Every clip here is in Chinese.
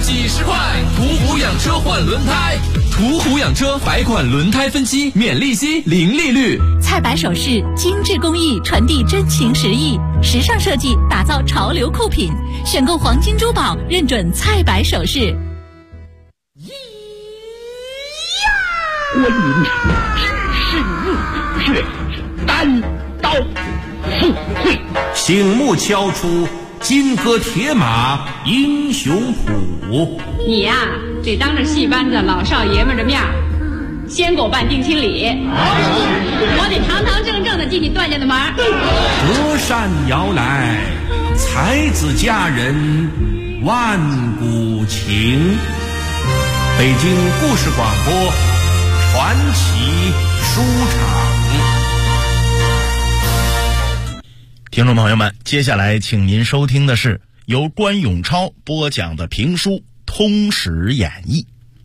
几十块，途虎养车换轮胎，途虎养车百款轮胎分期，免利息，零利率。 菜百首饰精致工艺，传递真情实意，时尚设计打造潮流酷品，选购黄金珠宝认准菜百首饰。 观音只是日月，单刀赴会， 醒目敲出金戈铁马英雄谱。 你呀，得当着戏班子老少爷们的面先给我办定亲礼，我得堂堂正正的进你段家的门。 隔山遥来，才子佳人万古情。北京故事广播传奇书场。 听众朋友们，接下来请您收听的是由关永超播讲的评书《通史演义》。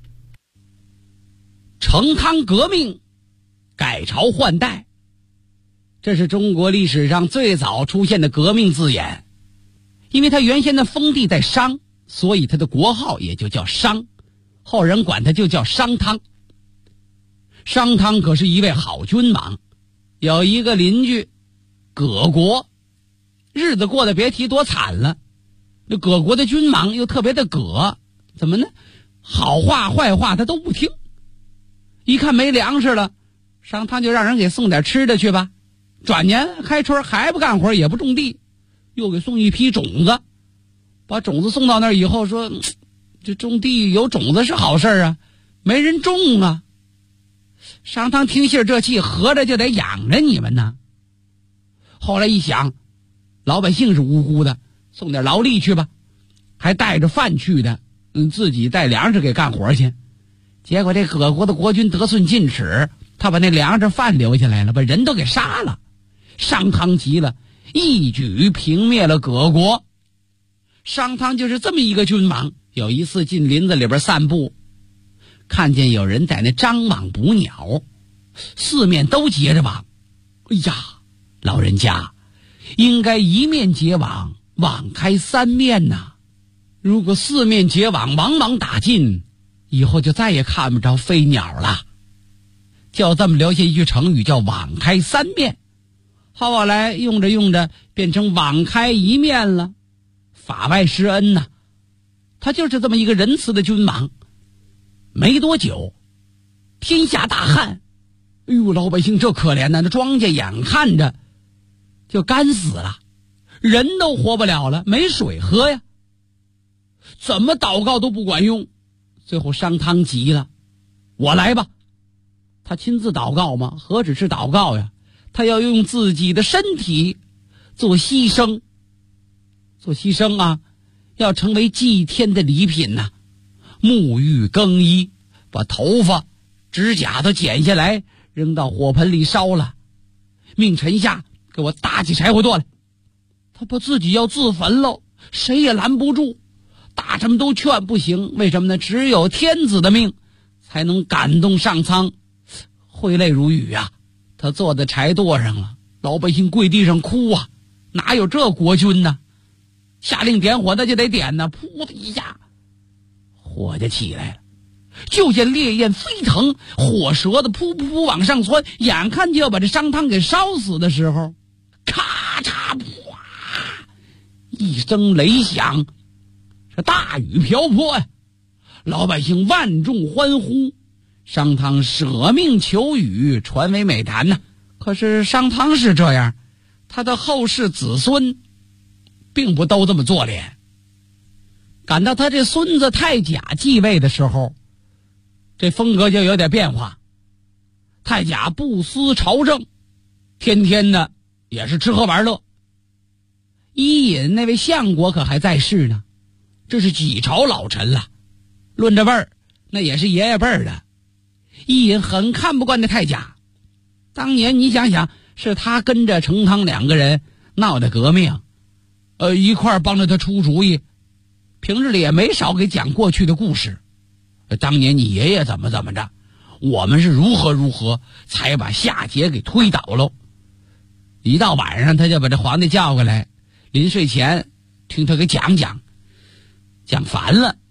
成汤革命，改朝换代，这是中国历史上最早出现的革命字眼。因为他原先的封地在商，所以他的国号也就叫商，后人管他就叫商汤。商汤可是一位好君王，有一个邻居葛国，日子过得别提多惨了。那葛国的君王又特别的葛，怎么呢？好话坏话他都不听。一看没粮食了，商汤就让人给送点吃的去吧。转年开春还不干活，也不种地，又给送一批种子。把种子送到那儿以后说，这种地有种子是好事啊，没人种啊。商汤听信这气，合着就得养着你们呢。后来一想，老百姓是无辜的，送点劳力去吧，还带着饭去的，自己带粮食给干活去。结果这葛国的国君得寸进尺，他把那粮食饭留下来了，把人都给杀了。商汤急了，一举平灭了葛国。商汤就是这么一个君王。有一次进林子里边散步，看见有人在那张网捕鸟，四面都结着网。哎呀，老人家应该一面结网，网开三面呐。如果四面结网，网网打尽，以后就再也看不着飞鸟了。就这么留下一句成语，叫网开三面。后来用着用着变成网开一面了，法外施恩呐。他就是这么一个仁慈的君王。没多久，天下大旱。哎呦，老百姓这可怜呐，那庄稼眼看着就干死了，人都活不了了，没水喝呀。怎么祷告都不管用。最后商汤急了，我来吧。他亲自祷告吗？何止是祷告呀，他要用自己的身体做牺牲。做牺牲啊，要成为祭天的礼品呐。沐浴更衣，把头发指甲都剪下来扔到火盆里烧了。命臣下给我搭起柴火垛来。他把自己要自焚喽，谁也拦不住。大臣们都劝不行，为什么呢？只有天子的命才能感动上苍，挥泪如雨啊。他坐在柴垛上了，老百姓跪地上哭啊，哪有这国君呢？下令点火那就得点呢，噗的一下火就起来了。就见烈焰飞腾，火舌子噗噗噗往上窜，眼看就要把这商汤给烧死的时候，咔嚓噗，一声雷响，这大雨瓢泼呀，老百姓万众欢呼。商汤舍命求雨，传为美谈呐。可是商汤是这样，他的后世子孙并不都这么做脸。赶到他这孙子太甲继位的时候，这风格就有点变化。太甲不思朝政，天天的也是吃喝玩乐。伊尹那位相国可还在世呢，这是几朝老臣了，论着辈儿那也是爷爷辈儿的。伊尹很看不惯那太甲，当年你想想，是他跟着成汤两个人闹的革命，一块帮着他出主意，平日里也没少给讲过去的故事。当年你爷爷怎么着，我们是如何才把夏桀给推倒喽。一到晚上他就把这皇帝叫过来，临睡前听他给讲烦了，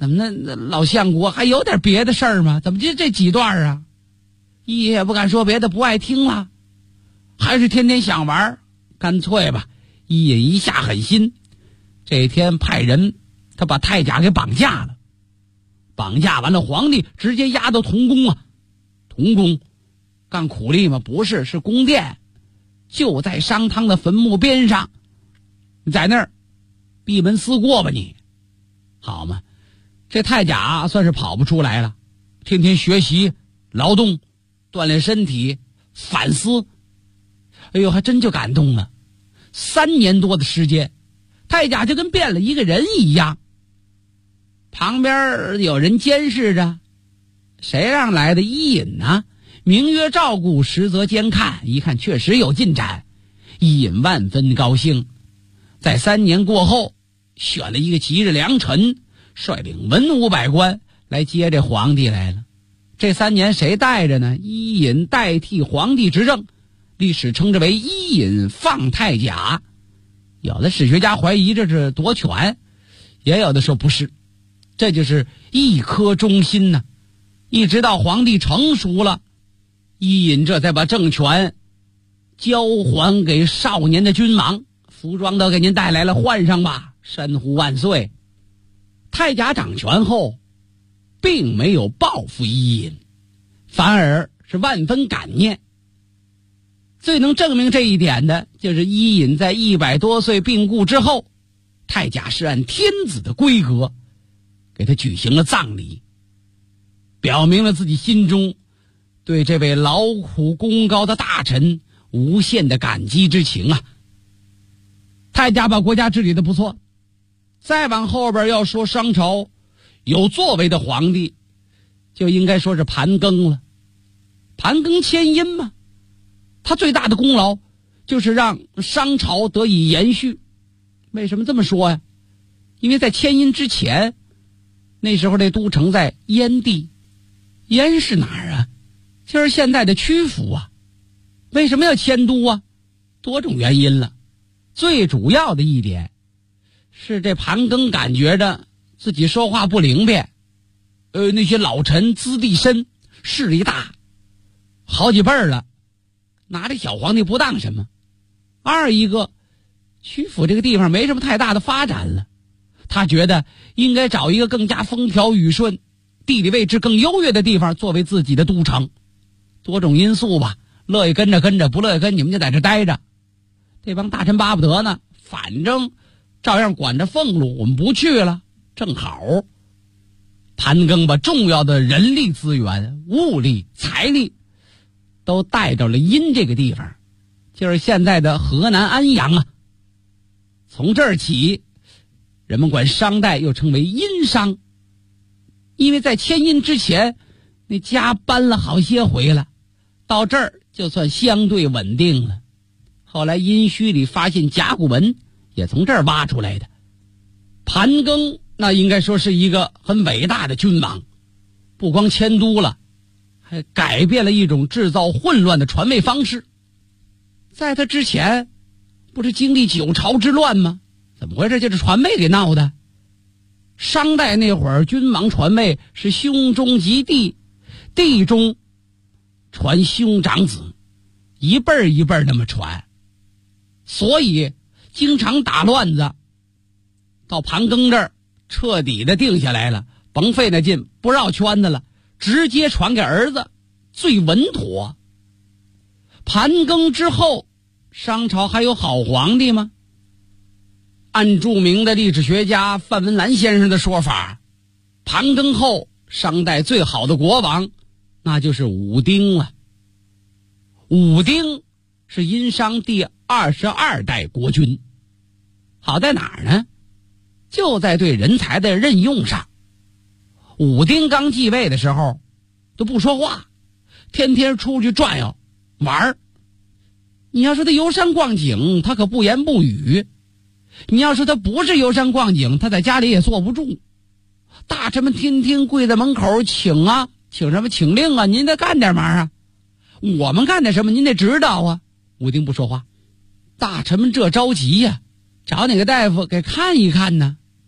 怎么那老相国还有点别的事儿吗？怎么就这几段啊？一爷也不敢说别的，不爱听了，还是天天想玩，干脆吧，一爷一下狠心，这天派人他把太甲给绑架了。绑架完了，皇帝直接押到童宫啊。童宫干苦力吗？不是，是宫殿，就在商汤的坟墓边上。你在那儿闭门思过吧你。好嘛，这太甲算是跑不出来了，天天学习劳动，锻炼身体，反思。哎呦，还真就感动了。3年多的时间，太甲就跟变了一个人一样。旁边有人监视着，谁让来的？伊尹呢？名曰照顾，实则监看。一看确实有进展，伊尹万分高兴。在3年过后，选了一个吉日良辰，率领文武百官来接这皇帝来了。这3年谁带着呢？伊尹代替皇帝执政，历史称之为伊尹放太甲。有的史学家怀疑这是夺权，也有的说不是，这就是一颗忠心呢。一直到皇帝成熟了，伊尹这才把政权交还给少年的君王，服装都给您带来了，换上吧，山呼万岁。太甲掌权后并没有报复伊尹，反而是万分感念。最能证明这一点的就是伊尹在100多岁病故之后，太甲是按天子的规格给他举行了葬礼，表明了自己心中对这位劳苦功高的大臣无限的感激之情啊。太甲把国家治理得不错。再往后边要说商朝有作为的皇帝，就应该说是盘庚了。盘庚迁殷嘛，他最大的功劳就是让商朝得以延续。为什么这么说呀？因为在迁殷之前，那时候这都城在燕地。燕是哪儿啊？就是现在的曲阜啊。为什么要迁都啊？多种原因了。最主要的一点是这盘庚感觉着自己说话不灵便，那些老臣资历深，势力大，好几辈儿了，拿这小皇帝不当什么。二一个，曲阜这个地方没什么太大的发展了，他觉得应该找一个更加风调雨顺，地理位置更优越的地方作为自己的都城。多种因素吧，乐意跟着跟着，不乐意跟你们就在这待着。这帮大臣巴不得呢，反正照样管着俸禄，我们不去了，正好。盘庚把重要的人力资源、物力、财力都带到了殷这个地方，就是现在的河南安阳啊。从这儿起，人们管商代又称为殷商，因为在迁殷之前，那家搬了好些回了，到这儿就算相对稳定了。后来殷墟里发现甲骨文，也从这儿挖出来的。盘庚那应该说是一个很伟大的君王，不光迁都了，还改变了一种制造混乱的传位方式。在他之前不是经历9朝之乱吗？怎么回事？就是传位给闹的。商代那会儿君王传位是兄中及弟，弟中传兄长子，一辈儿一辈儿那么传，所以经常打乱子。到盘庚这儿彻底的定下来了，甭费那劲，不绕圈子了，直接传给儿子，最稳妥。盘庚之后，商朝还有好皇帝吗？按著名的历史学家范文澜先生的说法，盘庚后商代最好的国王那就是武丁了。武丁是殷商第22代国君，好在哪儿呢？就在对人才的任用上。武丁刚继位的时候都不说话，天天出去转悠玩儿。你要说他游山逛景，他可不言不语；你要说他不是游山逛景，他在家里也坐不住。大臣们天天跪在门口请啊，请什么？请令啊！您得干点忙啊！我们干点什么？您得知道啊！武丁不说话，大臣们这着急呀，找哪个大夫给看一看呢？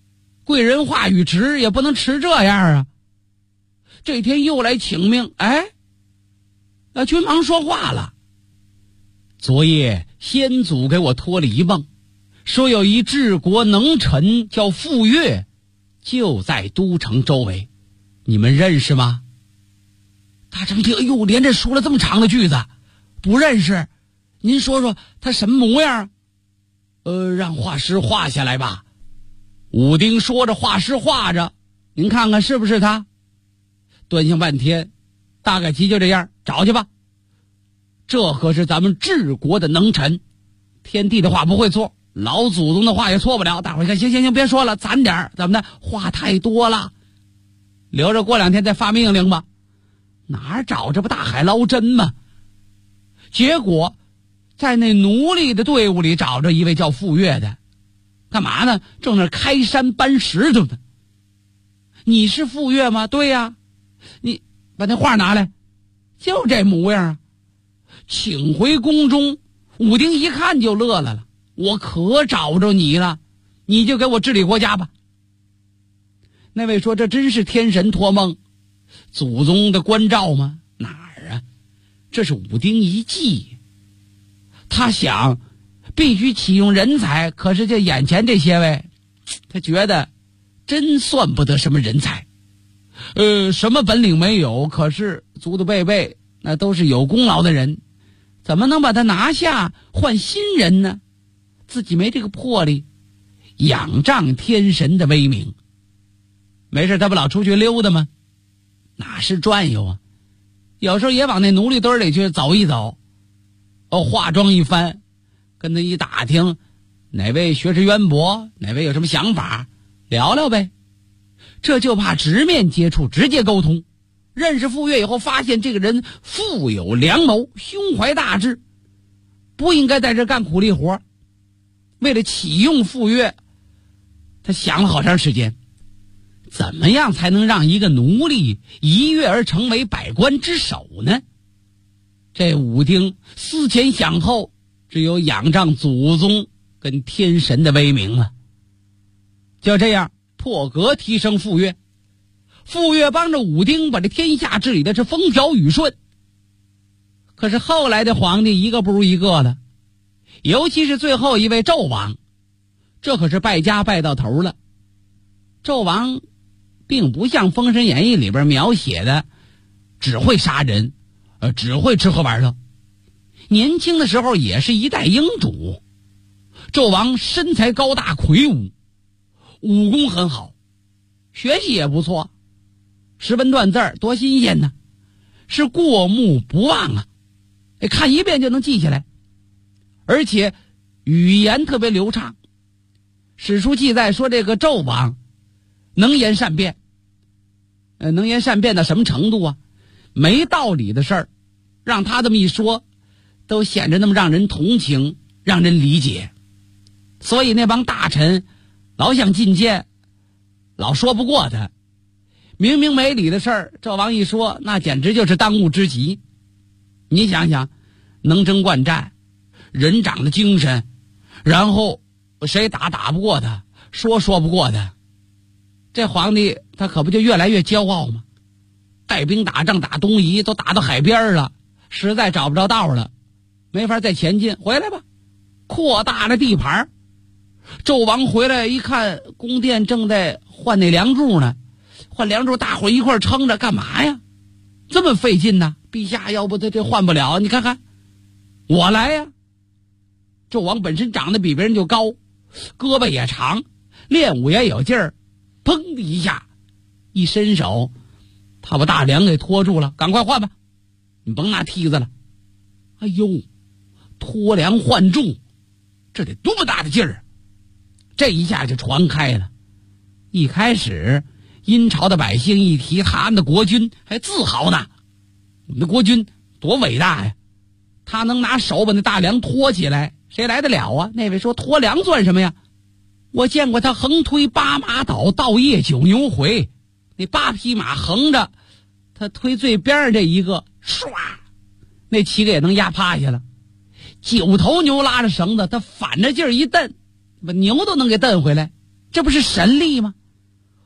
贵人话语迟，也不能迟这样啊。这天又来请命，君王说话了。昨夜先祖给我托了一梦，说有一治国能臣叫傅说，就在都城周围，你们认识吗？大成听，连着说了这么长的句子，不认识。您说说他什么模样？让画师画下来吧。武丁说着，画师画着，您看看是不是他？端详半天，大概其就这样，找去吧。这可是咱们治国的能臣，天帝的话不会错，老祖宗的话也错不了。大伙儿看，行，别说了，攒点怎么的？话太多了，留着过2天再发命令吧。哪儿找？这不大海捞针吗？结果在那奴隶的队伍里找着一位叫傅说的，干嘛呢？正那开山搬石头呢。你是傅说吗？对呀。你把那画拿来，就这模样啊。请回宫中，武丁一看就乐了，我可找着你了，你就给我治理国家吧。那位说，这真是天神托梦，祖宗的关照吗？哪儿啊？这是武丁一计。他想必须启用人才，可是这眼前这些位，他觉得真算不得什么人才。什么本领没有，可是祖祖辈辈那都是有功劳的人，怎么能把他拿下换新人呢？自己没这个魄力，仰仗天神的威名。没事他不老出去溜达吗？哪是转悠啊，有时候也往那奴隶堆里去走一走，化妆一番，跟他一打听哪位学识渊博，哪位有什么想法，聊聊呗。这就怕直面接触，直接沟通。认识傅说以后，发现这个人富有良谋，胸怀大志，不应该在这干苦力活。为了启用傅说，他想了好长时间，怎么样才能让一个奴隶一跃而成为百官之首呢？这武丁思前想后，只有仰仗祖宗跟天神的威名了。就这样破格提升傅说，傅说帮着武丁把这天下治理的是风调雨顺。可是后来的皇帝一个不如一个的，尤其是最后一位纣王，这可是败家败到头了。纣王并不像《封神演义》里边描写的只会杀人，只会吃喝玩乐。年轻的时候也是一代英主。纣王身材高大魁梧，武功很好，学习也不错，识文断字多新鲜呢，是过目不忘啊！看一遍就能记下来，而且语言特别流畅。史书记载说，这个纣王能言善辩，能言善辩到什么程度啊？没道理的事儿，让他这么一说，都显着那么让人同情，让人理解。所以那帮大臣老想进谏，老说不过他。明明没理的事儿，纣王一说，那简直就是当务之急。你想想，能征惯战，人长的精神，然后谁打不过他，说不过他，这皇帝他可不就越来越骄傲吗？带兵打仗打东夷，都打到海边了，实在找不着道了，没法再前进，回来吧，扩大了地盘。纣王回来一看，宫殿正在换那梁柱呢，换梁柱大伙一块撑着干嘛呀？这么费劲呢？陛下，要不这换不了，你看看我来呀。纣王本身长得比别人就高，胳膊也长，练武也有劲儿，砰的一下一伸手，他把大梁给拖住了，赶快换吧，你甭拿梯子了。哎呦，拖梁换柱，这得多么大的劲儿！这一下就传开了。一开始殷朝的百姓一提他们的国君还自豪呢，我们的国君多伟大呀，他能拿手把那大梁拖起来，谁来得了啊？那位说，拖梁算什么呀？我见过他横推8马倒，倒夜9牛回，那8匹马横着，他推最边上这一个，唰，那7个也能压趴下了。9头牛拉着绳子，他反着劲儿一蹬，把牛都能给蹬回来，这不是神力吗？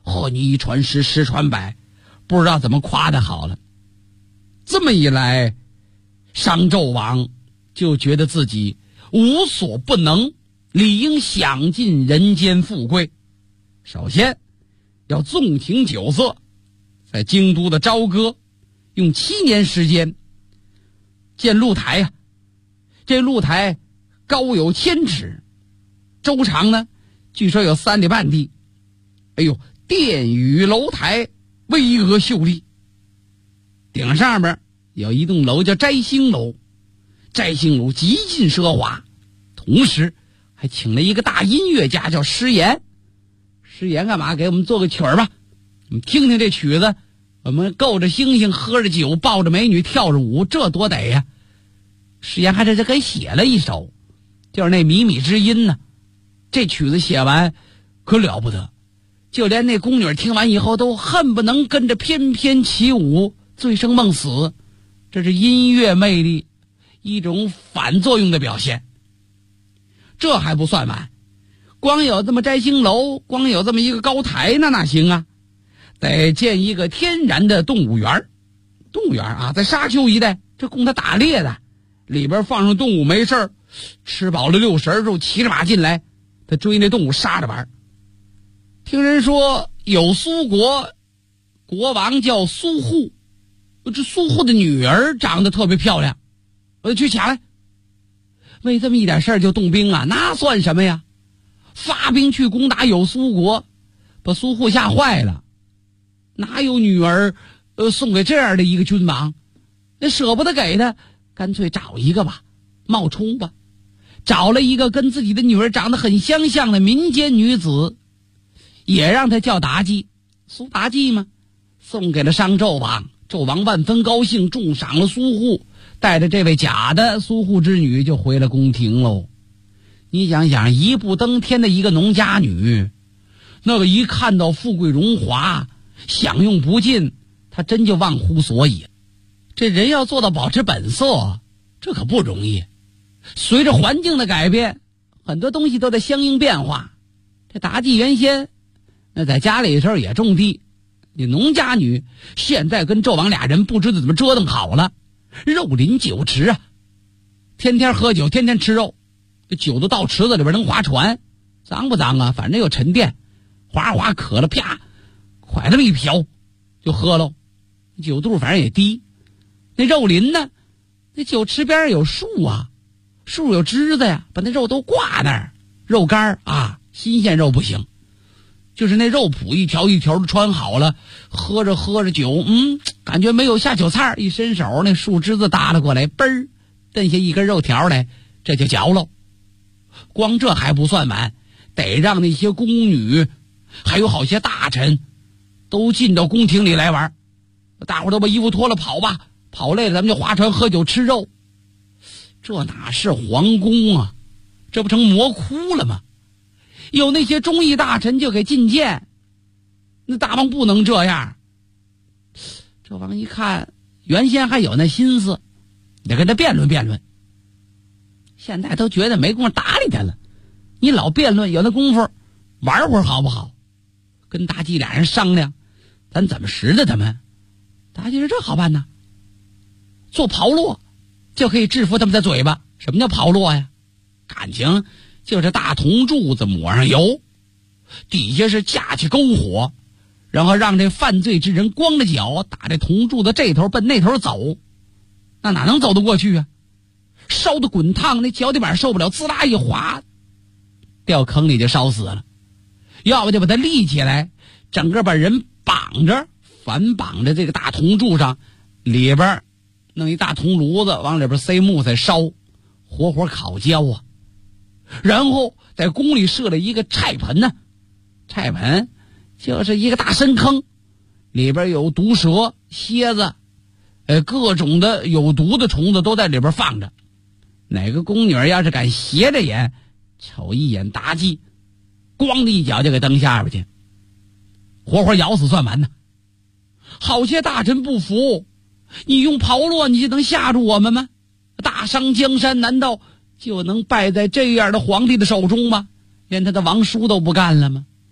你一传十，十传百，不知道怎么夸的好了。这么一来，商纣王就觉得自己无所不能，理应享尽人间富贵。首先要纵情酒色，在京都的朝歌用7年时间建露台啊，这露台高有1000尺，周长呢据说有3里半地。哎呦，殿宇楼台巍峨秀丽，顶上面有一栋楼叫摘星楼，摘星楼极尽奢华，同时还请了一个大音乐家叫施岩。施岩干嘛？给我们做个曲儿吧，我们听听这曲子，我们够着星星，喝着酒，抱着美女，跳着舞，这多得呀！施岩还这给写了一首，就是那靡靡之音呢。这曲子写完可了不得，就连那宫女听完以后都恨不能跟着翩翩起舞，醉生梦死。这是音乐魅力一种反作用的表现。这还不算完，光有这么摘星楼，光有这么一个高台呢哪行啊？得建一个天然的动物园。动物园啊，在沙丘一带，这供他打猎的，里边放上动物，没事吃饱了6食之后骑着马进来，他追那动物杀着玩。听人说有苏国国王叫苏护，这苏护的女儿长得特别漂亮，我就去抢来。为这么一点事儿就动兵啊，那算什么呀？发兵去攻打有苏国，把苏护吓坏了。哪有女儿送给这样的一个君王？那舍不得给他，干脆找一个吧，冒充吧。找了一个跟自己的女儿长得很相像的民间女子，也让他叫妲己，苏妲己嘛，送给了商纣王。纣王万分高兴，重赏了苏护，带着这位假的苏护之女就回了宫廷喽。你想想，一步登天的一个农家女，那个一看到富贵荣华，享用不尽，她真就忘乎所以。这人要做到保持本色，这可不容易。随着环境的改变，很多东西都在相应变化。这妲己原先那在家里的时候也种地，你农家女现在跟纣王俩人不知道怎么折腾好了，肉林酒池啊，天天喝酒，天天吃肉，这酒都到池子里边能划船，脏不脏啊？反正有沉淀，哗哗渴了，啪，快这么一瓢就喝喽，酒度反正也低。那肉林呢？那酒池边有树啊，树有枝子呀，把那肉都挂那儿，肉干啊，新鲜肉不行。就是那肉脯一条一条的穿好了，喝着喝着酒，感觉没有下酒菜，一伸手那树枝子搭了过来，嘣儿蹬下一根肉条来，这就嚼喽。光这还不算完，得让那些宫女还有好些大臣都进到宫廷里来玩。大伙都把衣服脱了跑吧，跑累了咱们就划船喝酒吃肉。这哪是皇宫啊，这不成魔窟了吗？有那些忠义大臣就给进谏，那大王不能这样。这王一看原先还有那心思，得跟他辩论辩论，现在都觉得没工夫搭理他了。你老辩论，有那功夫玩会儿好不好？跟妲己俩人商量，咱怎么识的他们？妲己说这好办呢，做炮烙就可以制服他们的嘴巴。什么叫炮烙呀？感情就是大铜柱子抹上油，底下是架起篝火，然后让这犯罪之人光着脚打这铜柱子这头奔那头走，那哪能走得过去啊？烧得滚烫，那脚底板受不了，滋啦一滑，掉坑里就烧死了。要不就把他立起来，整个把人绑着，反绑着这个大铜柱上，里边弄一大铜炉子，往里边塞木材烧，活活烤焦啊。然后在宫里设了一个菜盆呢，菜盆就是一个大深坑，里边有毒蛇、蝎子，各种的有毒的虫子都在里边放着。哪个宫女要是敢斜着眼瞅一眼妲己，咣的一脚就给蹬下边去，活活咬死算完呢。好些大臣不服，你用炮烙你就能吓住我们吗？大商江山难道就能败在这样的皇帝的手中吗？连他的王叔都不干了吗？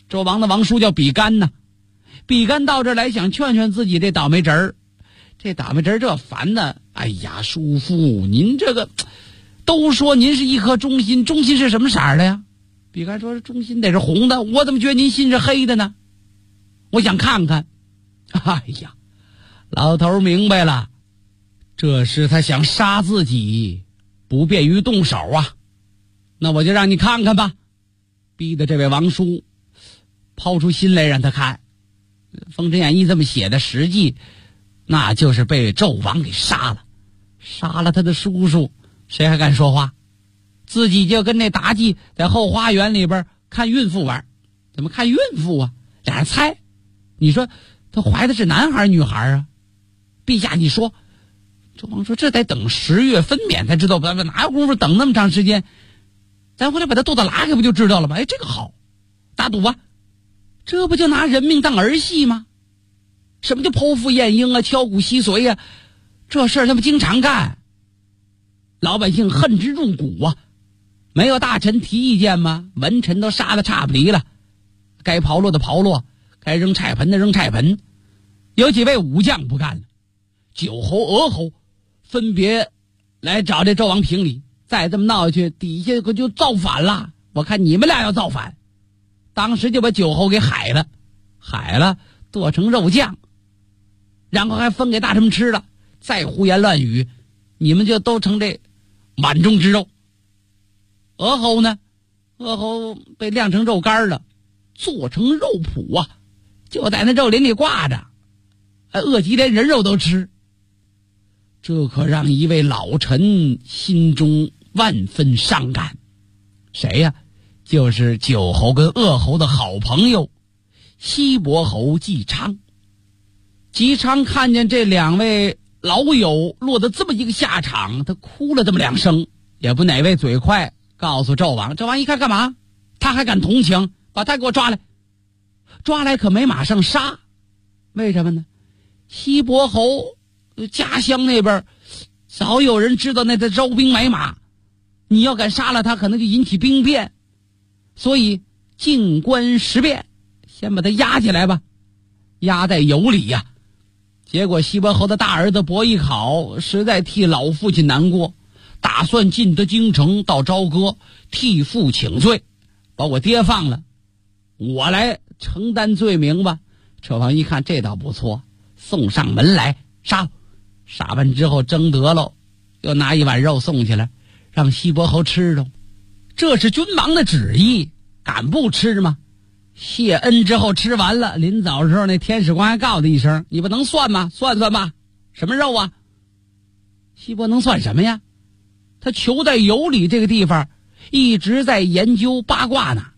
纣王的王叔叫比干呢。比干到这儿来想劝劝自己这倒霉侄儿，这倒霉侄儿这烦呢。哎呀，叔父，您这个都说您是一颗忠心，忠心是什么色儿的呀？比干说忠心得是红的，我怎么觉得您心是黑的呢？我想看看。哎呀，老头明白了，这是他想杀自己，不便于动手啊。那我就让你看看吧。逼得这位王叔抛出心来让他看。《封神演义》这么写的，实际那就是被纣王给杀了，杀了他的叔叔，谁还敢说话？自己就跟那妲己在后花园里边看孕妇玩。怎么看孕妇啊？俩人猜，你说他怀的是男孩女孩啊？陛下你说。纣王说这得等10月分娩才知道，哪有功夫等那么长时间？咱回来把他肚子拉开不就知道了吗？哎，这个好，打赌吧。这不就拿人命当儿戏吗？什么叫剖腹验婴啊，敲骨吸髓啊？这事儿他们经常干，老百姓恨之入骨啊！没有大臣提意见吗？文臣都杀得差不离了，该刨落的刨落，该扔菜盆的扔菜盆。有几位武将不干了，九侯、娥侯分别来找这纣王评理。再这么闹下去，底下可就造反了。我看你们俩要造反。当时就把九侯给海了，剁成肉酱，然后还分给大臣们吃了。再胡言乱语，你们就都成这碗中之肉。娥侯呢？娥侯被晾成肉干了，做成肉脯啊，就在那肉林里挂着，饿极连人肉都吃。这可让一位老臣心中万分伤感。谁呀？就是九侯跟鄂侯的好朋友西伯侯姬昌。姬昌看见这两位老友落得这么一个下场，他哭了这么2声，也不哪位嘴快，告诉纣王。纣王一看干嘛？他还敢同情，把他给我抓来。抓来可没马上杀，为什么呢？西伯侯家乡那边早有人知道那在招兵买马，你要敢杀了他，可能就引起兵变，所以静观时变，先把他押起来吧，押在羑里呀。结果西伯侯的大儿子伯邑考实在替老父亲难过，打算进得京城到朝歌替父请罪，把我爹放了，我来承担罪名吧。纣王一看这倒不错，送上门来杀完之后蒸得了，又拿一碗肉送起来，让西伯侯吃着。这是君王的旨意，敢不吃吗？谢恩之后吃完了，临早的时候那天使官还告他一声，你不能算吗？算算吧，什么肉啊？西伯能算什么呀？他囚在羑里这个地方，一直在研究八卦呢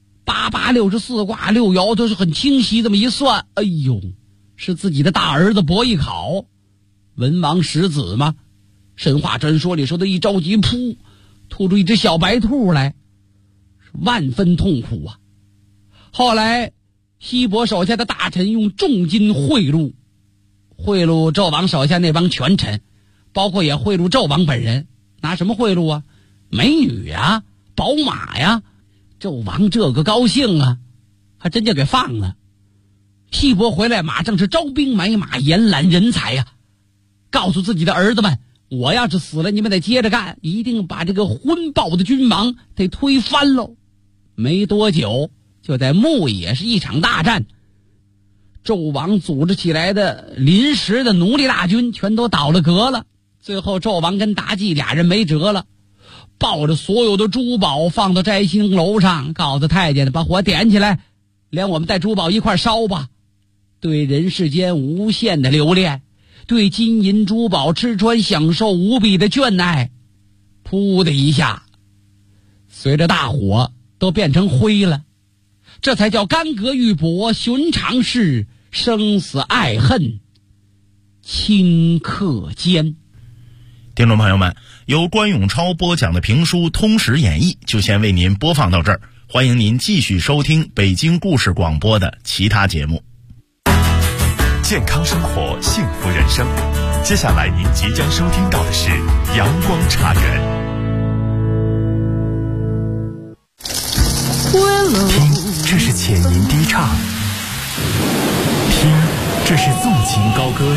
，8864卦6爻都是很清晰，这么一算，哎呦，是自己的大儿子伯邑考，文王十子吗？神话传说里说的一着急噗吐出一只小白兔来，是万分痛苦啊。后来西伯手下的大臣用重金贿赂纣王手下那帮权臣，包括也贿赂纣王本人。拿什么贿赂啊？美女啊，宝马呀。纣王这个高兴啊，还真就给放了。西伯回来马上是招兵买马，延揽人才呀，告诉自己的儿子们，我要是死了，你们得接着干，一定把这个昏暴的君王得推翻喽。没多久，就在牧野是一场大战，纣王组织起来的临时的奴隶大军全都倒了戈了。最后纣王跟妲己俩人没辙了，抱着所有的珠宝放到摘星楼上，告诉太监把火点起来，连我们带珠宝一块烧吧。对人世间无限的留恋，对金银珠宝吃穿享受无比的眷爱，噗的一下随着大火都变成灰了。这才叫干戈玉帛寻常事，生死爱恨顷刻间。 听众朋友们，由关永超播讲的评书《通史演义》就先为您播放到这儿，欢迎您继续收听北京故事广播的其他节目。 健康生活，幸福人生。接下来您即将收听到的是阳光茶园。听这是浅吟低唱；听，这是纵情高歌；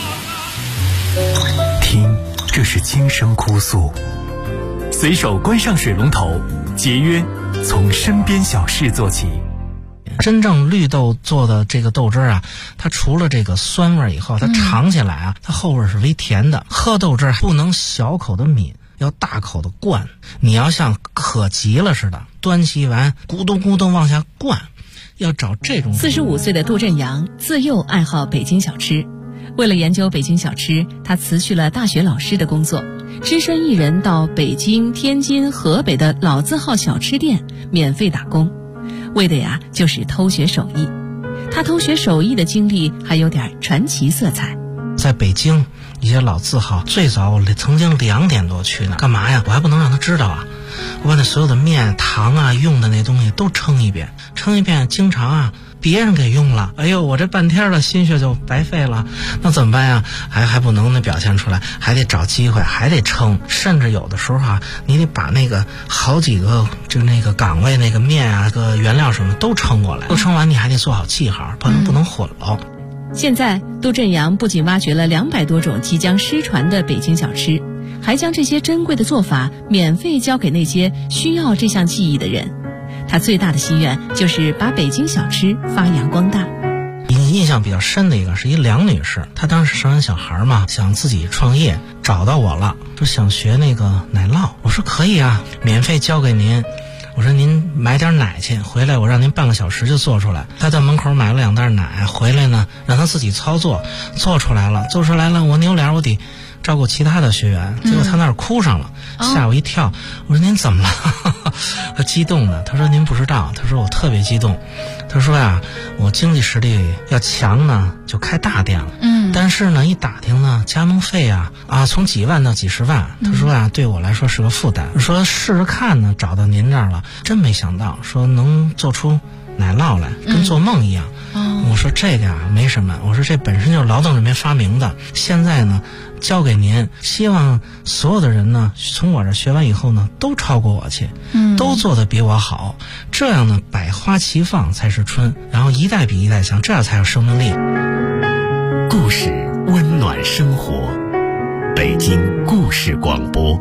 听，这是轻声哭诉。随手关上水龙头，节约从身边小事做起。 真正绿豆做的这个豆汁啊，它除了这个酸味以后，它尝起来啊，它后味是微甜的。喝豆汁不能小口的抿，要大口的灌。你要像渴急了似的，端起碗咕咚咕咚往下灌，要找这种。 45岁的杜振阳自幼爱好北京小吃，为了研究北京小吃，他辞去了大学老师的工作，只身一人到北京、天津、河北的老字号小吃店免费打工，为的呀就是偷学手艺。他偷学手艺的经历还有点传奇色彩。 在北京一些老字号，最早我曾经2点多去呢，干嘛呀？我还不能让他知道啊！我把那所有的面、糖啊、用的那东西都称一遍，经常啊别人给用了，哎呦，我这半天的心血就白费了，那怎么办呀？还不能表现出来，还得找机会，还得称，甚至有的时候啊，你得把那个好几个就那个岗位那个面啊、个原料什么都称过来，都称完你还得做好记号，不能混了。 现在杜振阳不仅挖掘了200多种即将失传的北京小吃，还将这些珍贵的做法免费教给那些需要这项技艺的人。他最大的心愿就是把北京小吃发扬光大。 印象比较深的一个是一梁女士，她当时生完小孩嘛，想自己创业，找到我了，说想学那个奶酪。我说可以啊，免费教给您。我说您买点奶去，回来我让您半个小时就做出来。他在门口买了2袋奶，回来呢让他自己操作，做出来了，我扭脸我得照顾其他的学员，结果他那儿哭上了，吓我一跳。我说您怎么了？他激动的，他说您不知道，他说我特别激动。他说呀，我经济实力要强呢，就开大店了。但是呢，一打听呢，加盟费啊从几万到几十万。他说啊，对我来说是个负担。说试试看呢，找到您这儿了，真没想到，说能做出奶酪来，跟做梦一样。我说这个啊没什么，我说这本身就是劳动人民发明的，现在呢交给您，希望所有的人呢从我这学完以后呢都超过我去，都做得比我好，这样呢百花齐放才是春，然后一代比一代强，这样才有生命力。 故事温暖生活，北京故事广播。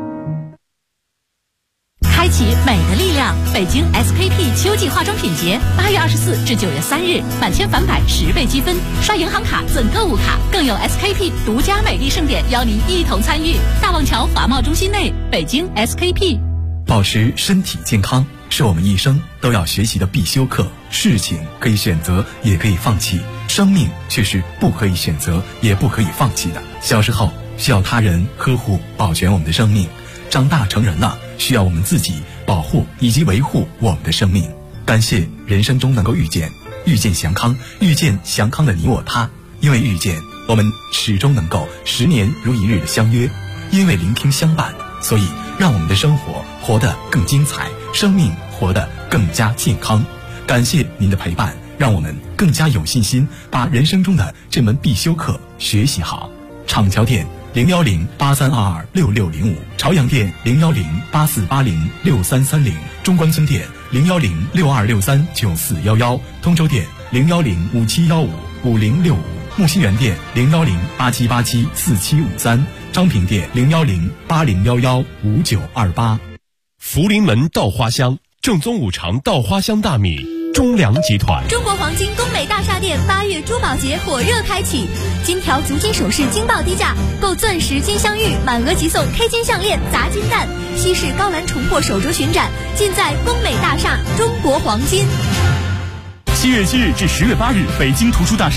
开启美的力量，北京 SKP 秋季化妆品节，8月24至9月3日，满千返百10倍积分，刷银行卡赠购物卡，更有 SKP 独家美丽盛典邀您一同参与。大望桥华贸中心内，北京 SKP。 保持身体健康是我们一生都要学习的必修课。事情可以选择，也可以放弃，生命却是不可以选择，也不可以放弃的。小时候需要他人呵护保全我们的生命，长大成人了，需要我们自己保护以及维护我们的生命。感谢人生中能够遇见祥康，遇见祥康的你我他。因为遇见，我们始终能够10年如一日的相约；因为聆听相伴，所以让我们的生活活得更精彩，生命活得更加健康。感谢您的陪伴，让我们更加有信心把人生中的这门必修课学习好。厂桥店01083226605，朝阳店01084806330，中关村店01062639411，通州店01057155065，木樨园店01087874753，昌平店01080115928。 福临门稻花香，正宗5常稻花香大米，中粮集团。 中国黄金工美大厦店8月珠宝节火热开启，金条足金首饰惊爆低价，购钻石金镶玉满额即送 K 金项链砸金蛋，西式高栏重破手镯巡展，尽在工美大厦中国黄金。 7月7日至10月8日，北京图书大厦